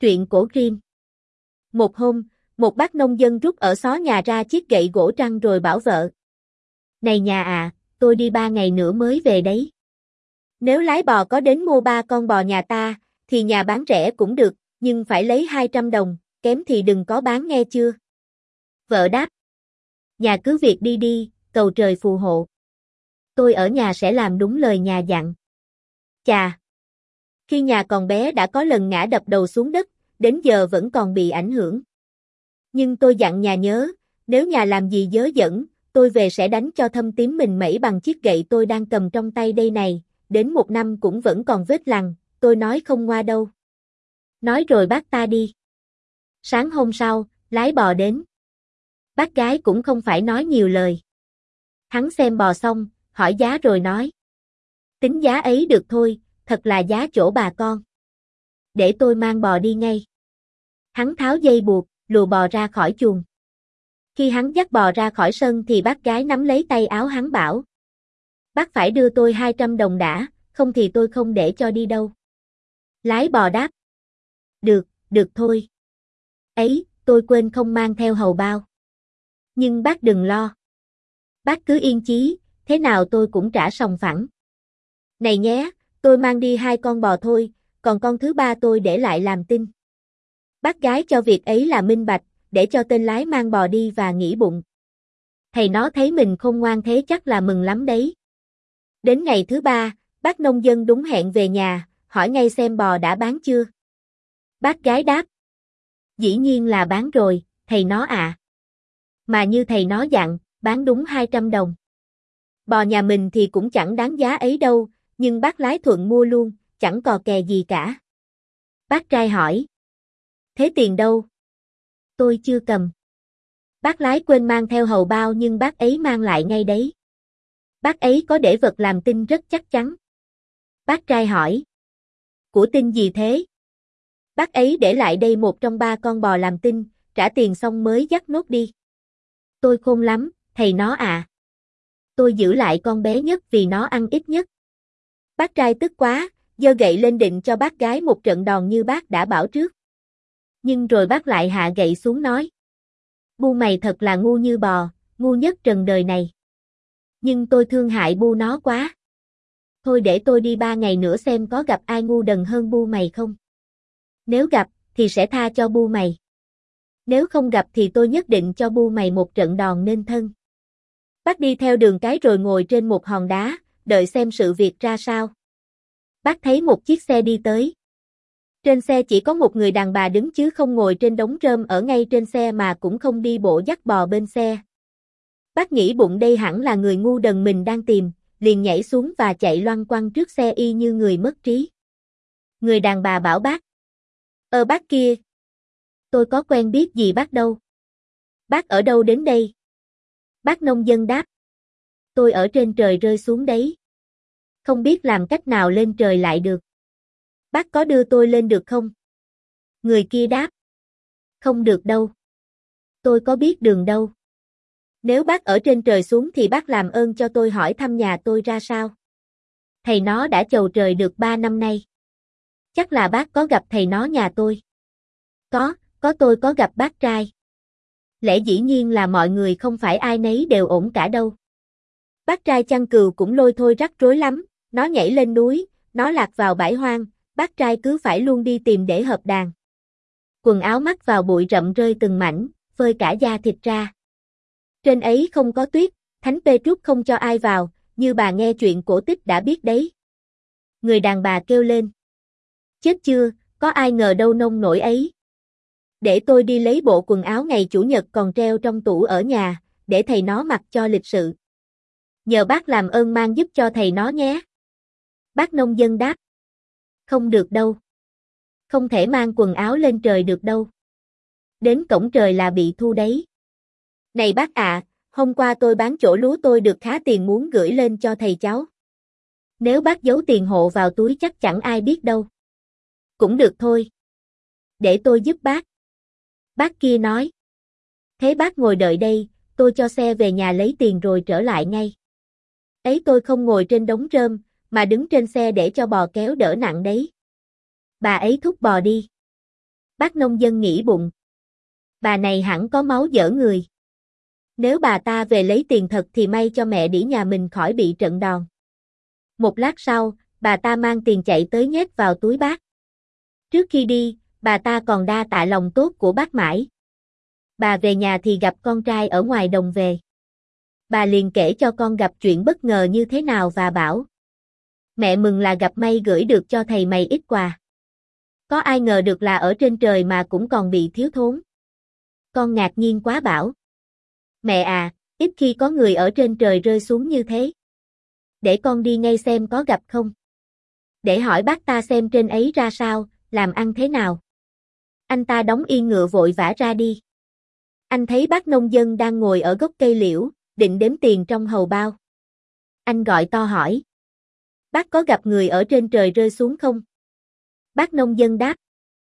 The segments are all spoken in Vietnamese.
Truyện cổ Rim. Một hôm, một bác nông dân rút ở xó nhà ra chiếc gậy gỗ trăng rồi bảo vợ. Này nhà à, tôi đi 3 ngày nữa mới về đấy. Nếu lái bò có đến mua 3 con bò nhà ta, thì nhà bán rẻ cũng được, nhưng phải lấy 200 đồng, kém thì đừng có bán nghe chưa. Vợ đáp. Nhà cứ việc đi đi, cầu trời phù hộ. Tôi ở nhà sẽ làm đúng lời nhà dặn. Chà! Khi nhà còn bé đã có lần ngã đập đầu xuống đất, đến giờ vẫn còn bị ảnh hưởng. Nhưng tôi dặn nhà nhớ, nếu nhà làm gì dớ dẫn, tôi về sẽ đánh cho thâm tím mình mẩy bằng chiếc gậy tôi đang cầm trong tay đây này, đến 1 năm cũng vẫn còn vết lằn, tôi nói không ngoa đâu. Nói rồi bác ta đi. Sáng hôm sau, lái bò đến. Bác gái cũng không phải nói nhiều lời. Hắn xem bò xong, hỏi giá rồi nói. Tính giá ấy được thôi, thật là giá chỗ bà con. Để tôi mang bò đi ngay. Hắn tháo dây buộc, lùa bò ra khỏi chuồng. Khi hắn dắt bò ra khỏi sân thì bác gái nắm lấy tay áo hắn bảo. Bác phải đưa tôi 200 đồng đã, không thì tôi không để cho đi đâu. Lái bò đáp. Được thôi. Ấy, tôi quên không mang theo hầu bao. Nhưng bác đừng lo. Bác cứ yên chí, thế nào tôi cũng trả sòng phẳng. Này nhé, tôi mang đi 2 con bò thôi, còn con thứ 3 tôi để lại làm tin. Bác gái cho việc ấy là minh bạch, để cho tên lái mang bò đi và nghĩ bụng. Thầy nó thấy mình khôn ngoan thế chắc là mừng lắm đấy. Đến ngày thứ 3, bác nông dân đúng hẹn về nhà, hỏi ngay xem bò đã bán chưa. Bác gái đáp. Dĩ nhiên là bán rồi, thầy nó à. Mà như thầy nó dặn, bán đúng 200 đồng. Bò nhà mình thì cũng chẳng đáng giá ấy đâu, nhưng bác lái thuận mua luôn, chẳng cò kè gì cả. Bác trai hỏi. Thế tiền đâu? Tôi chưa cầm. Bác lái quên mang theo hầu bao nhưng bác ấy mang lại ngay đấy. Bác ấy có để vật làm tin rất chắc chắn. Bác trai hỏi. Của tin gì thế? Bác ấy để lại đây 1 trong 3 con bò làm tin, trả tiền xong mới dắt nốt đi. Tôi khôn lắm, thầy nó à. Tôi giữ lại con bé nhất vì nó ăn ít nhất. Bác trai tức quá, giơ gậy lên định cho bác gái một trận đòn như bác đã bảo trước. Nhưng rồi bác lại hạ gậy xuống nói. Bu mày thật là ngu như bò, ngu nhất trần đời này. Nhưng tôi thương hại bu nó quá. Thôi để tôi đi 3 ngày nữa xem có gặp ai ngu đần hơn bu mày không. Nếu gặp, thì sẽ tha cho bu mày. Nếu không gặp thì tôi nhất định cho bu mày một trận đòn nên thân. Bác đi theo đường cái rồi ngồi trên một hòn đá, đợi xem sự việc ra sao. Bác thấy một chiếc xe đi tới. Trên xe chỉ có một người đàn bà đứng chứ không ngồi trên đống rơm ở ngay trên xe mà cũng không đi bộ dắt bò bên xe. Bác nghĩ bụng đây hẳn là người ngu đần mình đang tìm, liền nhảy xuống và chạy loăng quăng trước xe y như người mất trí. Người đàn bà bảo bác. Bác kia. Tôi có quen biết gì bác đâu. Bác ở đâu đến đây? Bác nông dân đáp. Tôi ở trên trời rơi xuống đấy. Không biết làm cách nào lên trời lại được. Bác có đưa tôi lên được không? Người kia đáp. Không được đâu. Tôi có biết đường đâu. Nếu bác ở trên trời xuống thì bác làm ơn cho tôi hỏi thăm nhà tôi ra sao. Thầy nó đã chầu trời được 3 năm nay. Chắc là bác có gặp thầy nó nhà tôi. Có tôi có gặp bác trai. Lẽ dĩ nhiên là mọi người không phải ai nấy đều ổn cả đâu. Bác trai chăn cừu cũng lôi thôi rắc rối lắm, nó nhảy lên núi, nó lạc vào bãi hoang, bác trai cứ phải luôn đi tìm để hợp đàn. Quần áo mắc vào bụi rậm rơi từng mảnh, phơi cả da thịt ra. Trên ấy không có tuyết, Thánh Pê-trúc không cho ai vào, như bà nghe chuyện cổ tích đã biết đấy. Người đàn bà kêu lên. Chết chưa, có ai ngờ đâu nông nổi ấy. Để tôi đi lấy bộ quần áo ngày Chủ nhật còn treo trong tủ ở nhà, để thầy nó mặc cho lịch sự. Nhờ bác làm ơn mang giúp cho thầy nó nhé. Bác nông dân đáp. Không được đâu. Không thể mang quần áo lên trời được đâu. Đến cổng trời là bị thu đấy. Này bác ạ, hôm qua tôi bán chỗ lúa tôi được khá tiền muốn gửi lên cho thầy cháu. Nếu bác giấu tiền hộ vào túi chắc chẳng ai biết đâu. Cũng được thôi. Để tôi giúp bác. Bác kia nói. Thế bác ngồi đợi đây, tôi cho xe về nhà lấy tiền rồi trở lại ngay. Ấy tôi không ngồi trên đống rơm, mà đứng trên xe để cho bò kéo đỡ nặng đấy. Bà ấy thúc bò đi. Bác nông dân nghĩ bụng. Bà này hẳn có máu dở người. Nếu bà ta về lấy tiền thật thì may cho mẹ đĩ nhà mình khỏi bị trận đòn. Một lát sau, bà ta mang tiền chạy tới nhét vào túi bác. Trước khi đi, bà ta còn đa tạ lòng tốt của bác mãi. Bà về nhà thì gặp con trai ở ngoài đồng về. Bà liền kể cho con gặp chuyện bất ngờ như thế nào và bảo: mẹ mừng là gặp may gửi được cho thầy mày ít quà. Có ai ngờ được là ở trên trời mà cũng còn bị thiếu thốn. Con ngạc nhiên quá bảo: mẹ à, ít khi có người ở trên trời rơi xuống như thế. Để con đi ngay xem có gặp không. Để hỏi bác ta xem trên ấy ra sao, làm ăn thế nào. Anh ta đóng yên ngựa vội vã ra đi. Anh thấy bác nông dân đang ngồi ở gốc cây liễu, định đếm tiền trong hầu bao. Anh gọi to hỏi: bác có gặp người ở trên trời rơi xuống không? Bác nông dân đáp: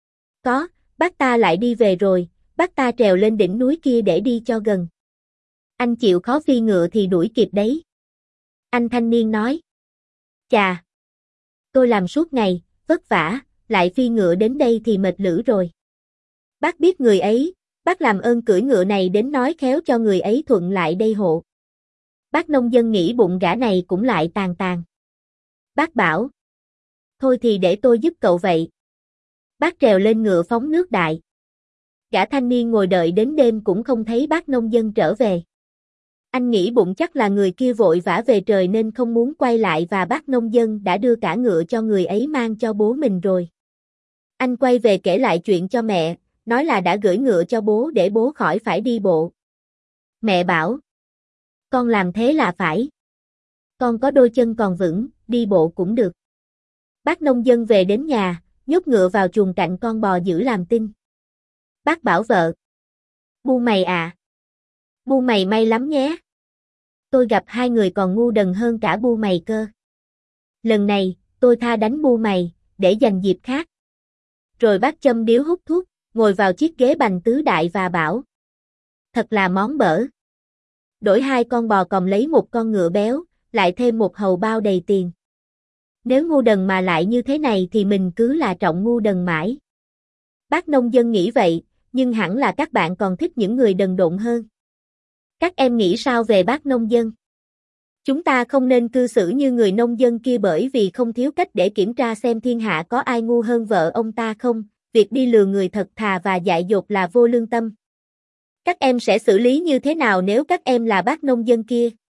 có, bác ta lại đi về rồi, bác ta trèo lên đỉnh núi kia để đi cho gần. Anh chịu khó phi ngựa thì đuổi kịp đấy. Anh thanh niên nói: chà, tôi làm suốt ngày, vất vả, lại phi ngựa đến đây thì mệt lử rồi. Bác biết người ấy, bác làm ơn cưỡi ngựa này đến nói khéo cho người ấy thuận lại đây hộ. Bác nông dân nghĩ bụng gã này cũng lại tàn tàn. Bác bảo: thôi thì để tôi giúp cậu vậy. Bác trèo lên ngựa phóng nước đại. Gã thanh niên ngồi đợi đến đêm cũng không thấy bác nông dân trở về. Anh nghĩ bụng chắc là người kia vội vã về trời nên không muốn quay lại và bác nông dân đã đưa cả ngựa cho người ấy mang cho bố mình rồi. Anh quay về kể lại chuyện cho mẹ, nói là đã gửi ngựa cho bố để bố khỏi phải đi bộ. Mẹ bảo: con làm thế là phải. Con có đôi chân còn vững, đi bộ cũng được. Bác nông dân về đến nhà, nhốt ngựa vào chuồng cạnh con bò giữ làm tin. Bác bảo vợ: bu mày à, bu mày may lắm nhé. Tôi gặp hai người còn ngu đần hơn cả bu mày cơ. Lần này, tôi tha đánh bu mày, để dành dịp khác. Rồi bác châm điếu hút thuốc, ngồi vào chiếc ghế bành tứ đại và bảo: thật là món bở. Đổi hai con bò còng lấy một con ngựa béo, lại thêm một hầu bao đầy tiền. Nếu ngu đần mà lại như thế này thì mình cứ là trọng ngu đần mãi. Bác nông dân nghĩ vậy, nhưng hẳn là các bạn còn thích những người đần độn hơn. Các em nghĩ sao về bác nông dân? Chúng ta không nên cư xử như người nông dân kia bởi vì không thiếu cách để kiểm tra xem thiên hạ có ai ngu hơn vợ ông ta không, việc đi lừa người thật thà và dại dột là vô lương tâm. Các em sẽ xử lý như thế nào nếu các em là bác nông dân kia?